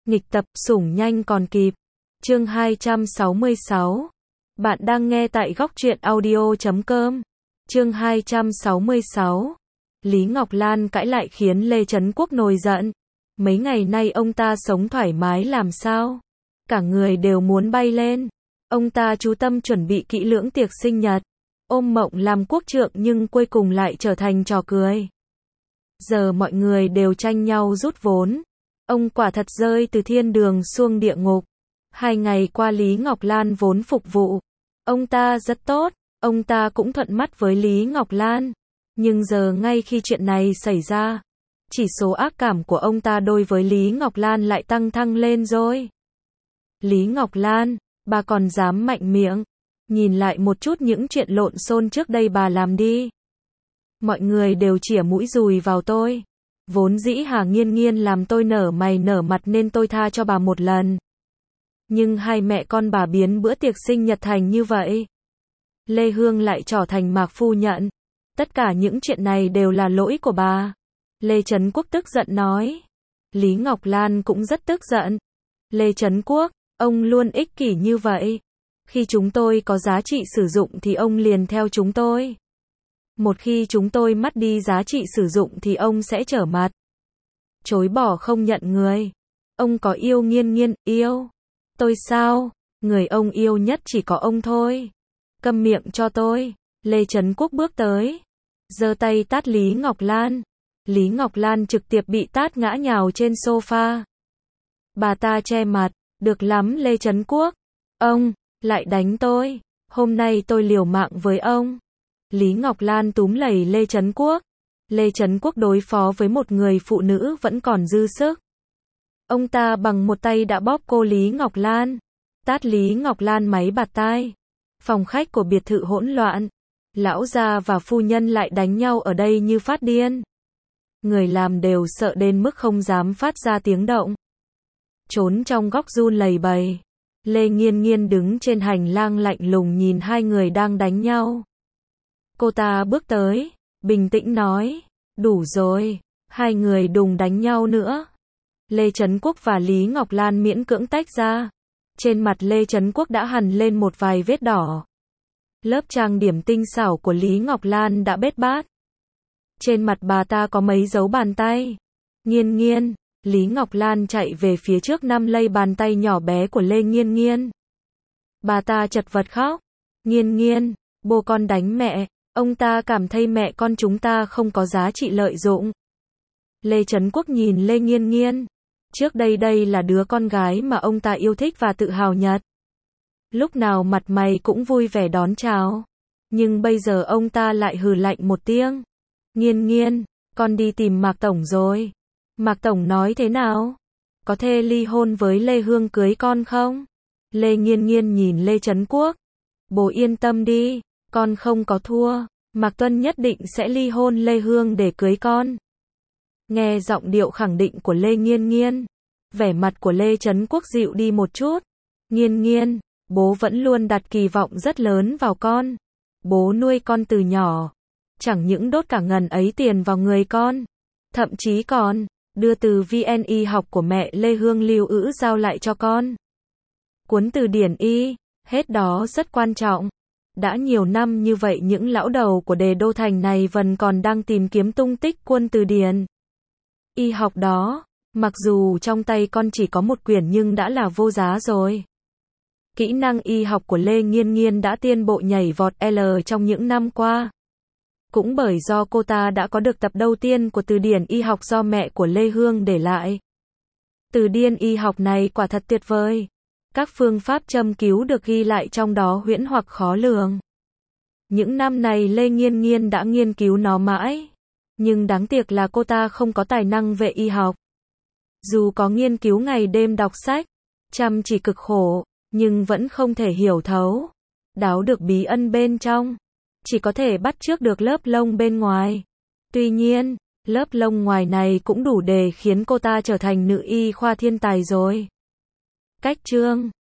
Nghịch tập, sủng nhanh còn kịp. Chương 266. Bạn đang nghe tại góc truyện audio.com. Chương 266. Lý Ngọc Lan cãi lại khiến Lê Trấn Quốc nổi giận. Mấy ngày nay ông ta sống thoải mái làm sao? Cả người đều muốn bay lên. Ông ta chú tâm chuẩn bị kỹ lưỡng tiệc sinh nhật. Ôm mộng làm quốc trượng nhưng cuối cùng lại trở thành trò cười. Giờ mọi người đều tranh nhau rút vốn. Ông quả thật rơi từ thiên đường xuống địa ngục. 2 ngày qua Lý Ngọc Lan vốn phục vụ. Ông ta rất tốt, ông ta cũng thuận mắt với Lý Ngọc Lan. Nhưng giờ ngay khi chuyện này xảy ra, chỉ số ác cảm của ông ta đối với Lý Ngọc Lan lại tăng thăng lên rồi. Lý Ngọc Lan, bà còn dám mạnh miệng. Nhìn lại một chút những chuyện lộn xộn trước đây bà làm đi. Mọi người đều chĩa mũi dùi vào tôi. Vốn dĩ Hà Nghiên Nghiên làm tôi nở mày nở mặt nên tôi tha cho bà một lần. Nhưng hai mẹ con bà biến bữa tiệc sinh nhật thành như vậy. Lê Hương lại trỏ thành Mạc phu nhận. Tất cả những chuyện này đều là lỗi của bà. Lê Trấn Quốc tức giận nói. Lý Ngọc Lan cũng rất tức giận. Lê Trấn Quốc, ông luôn ích kỷ như vậy. Khi chúng tôi có giá trị sử dụng thì ông liền theo chúng tôi. Một khi chúng tôi mất đi giá trị sử dụng thì ông sẽ trở mặt. Chối bỏ không nhận người. Ông có yêu Nghiên Nghiên, yêu tôi sao? Người ông yêu nhất chỉ có ông thôi. Câm miệng cho tôi. Lê Trấn Quốc bước tới, giơ tay tát Lý Ngọc Lan. Lý Ngọc Lan trực tiếp bị tát ngã nhào trên sofa. Bà ta che mặt, được lắm Lê Trấn Quốc. Ông lại đánh tôi. Hôm nay tôi liều mạng với ông. Lý Ngọc Lan túm lấy Lê Trấn Quốc. Lê Trấn Quốc đối phó với một người phụ nữ vẫn còn dư sức. Ông ta bằng một tay đã bóp cô Lý Ngọc Lan. Tát Lý Ngọc Lan máy bạt tai. Phòng khách của biệt thự hỗn loạn. Lão gia và phu nhân lại đánh nhau ở đây như phát điên. Người làm đều sợ đến mức không dám phát ra tiếng động. Trốn trong góc run lẩy bẩy. Lê Nghiên Nghiên đứng trên hành lang lạnh lùng nhìn hai người đang đánh nhau. Cô ta bước tới, bình tĩnh nói, đủ rồi, hai người đừng đánh nhau nữa. Lê Trấn Quốc và Lý Ngọc Lan miễn cưỡng tách ra. Trên mặt Lê Trấn Quốc đã hằn lên một vài vết đỏ. Lớp trang điểm tinh xảo của Lý Ngọc Lan đã bết bát. Trên mặt bà ta có mấy dấu bàn tay. Nghiên Nghiên, Lý Ngọc Lan chạy về phía trước nắm lấy bàn tay nhỏ bé của Lê Nghiên Nghiên. Bà ta chật vật khóc. Nghiên Nghiên, bố con đánh mẹ. Ông ta cảm thấy mẹ con chúng ta không có giá trị lợi dụng. Lê Trấn Quốc nhìn Lê Nghiên Nghiên. Trước đây đây là đứa con gái mà ông ta yêu thích và tự hào nhất. Lúc nào mặt mày cũng vui vẻ đón chào. Nhưng bây giờ ông ta lại hừ lạnh một tiếng. Nghiên Nghiên, con đi tìm Mạc Tổng rồi. Mạc Tổng nói thế nào? Có thể ly hôn với Lê Hương cưới con không? Lê Nghiên Nghiên nhìn Lê Trấn Quốc. Bố yên tâm đi, con không có thua. Mạc Tuân nhất định sẽ ly hôn Lê Hương để cưới con. Nghe giọng điệu khẳng định của Lê Nghiên Nghiên, vẻ mặt của Lê Trấn Quốc dịu đi một chút. Nghiên Nghiên, bố vẫn luôn đặt kỳ vọng rất lớn vào con. Bố nuôi con từ nhỏ. Chẳng những đốt cả ngần ấy tiền vào người con. Thậm chí còn đưa từ VN y học của mẹ Lê Hương lưu ữ giao lại cho con. Cuốn từ điển y, hết đó rất quan trọng. Đã nhiều năm như vậy những lão đầu của Đề Đô Thành này vẫn còn đang tìm kiếm tung tích cuốn từ điển y học đó. Mặc dù trong tay con chỉ có một quyển nhưng đã là vô giá rồi. Kỹ năng y học của Lê Nghiên Nghiên đã tiến bộ nhảy vọt L trong những năm qua. Cũng bởi do cô ta đã có được tập đầu tiên của từ điển y học do mẹ của Lê Hương để lại. Từ điển y học này quả thật tuyệt vời. Các phương pháp châm cứu được ghi lại trong đó huyễn hoặc khó lường. Những năm này Lê Nghiên Nghiên đã nghiên cứu nó mãi. Nhưng đáng tiếc là cô ta không có tài năng về y học. Dù có nghiên cứu ngày đêm đọc sách, chăm chỉ cực khổ, nhưng vẫn không thể hiểu thấu, đáo được bí ẩn bên trong. Chỉ có thể bắt chước được lớp lông bên ngoài. Tuy nhiên, lớp lông ngoài này cũng đủ để khiến cô ta trở thành nữ y khoa thiên tài rồi. Cách chương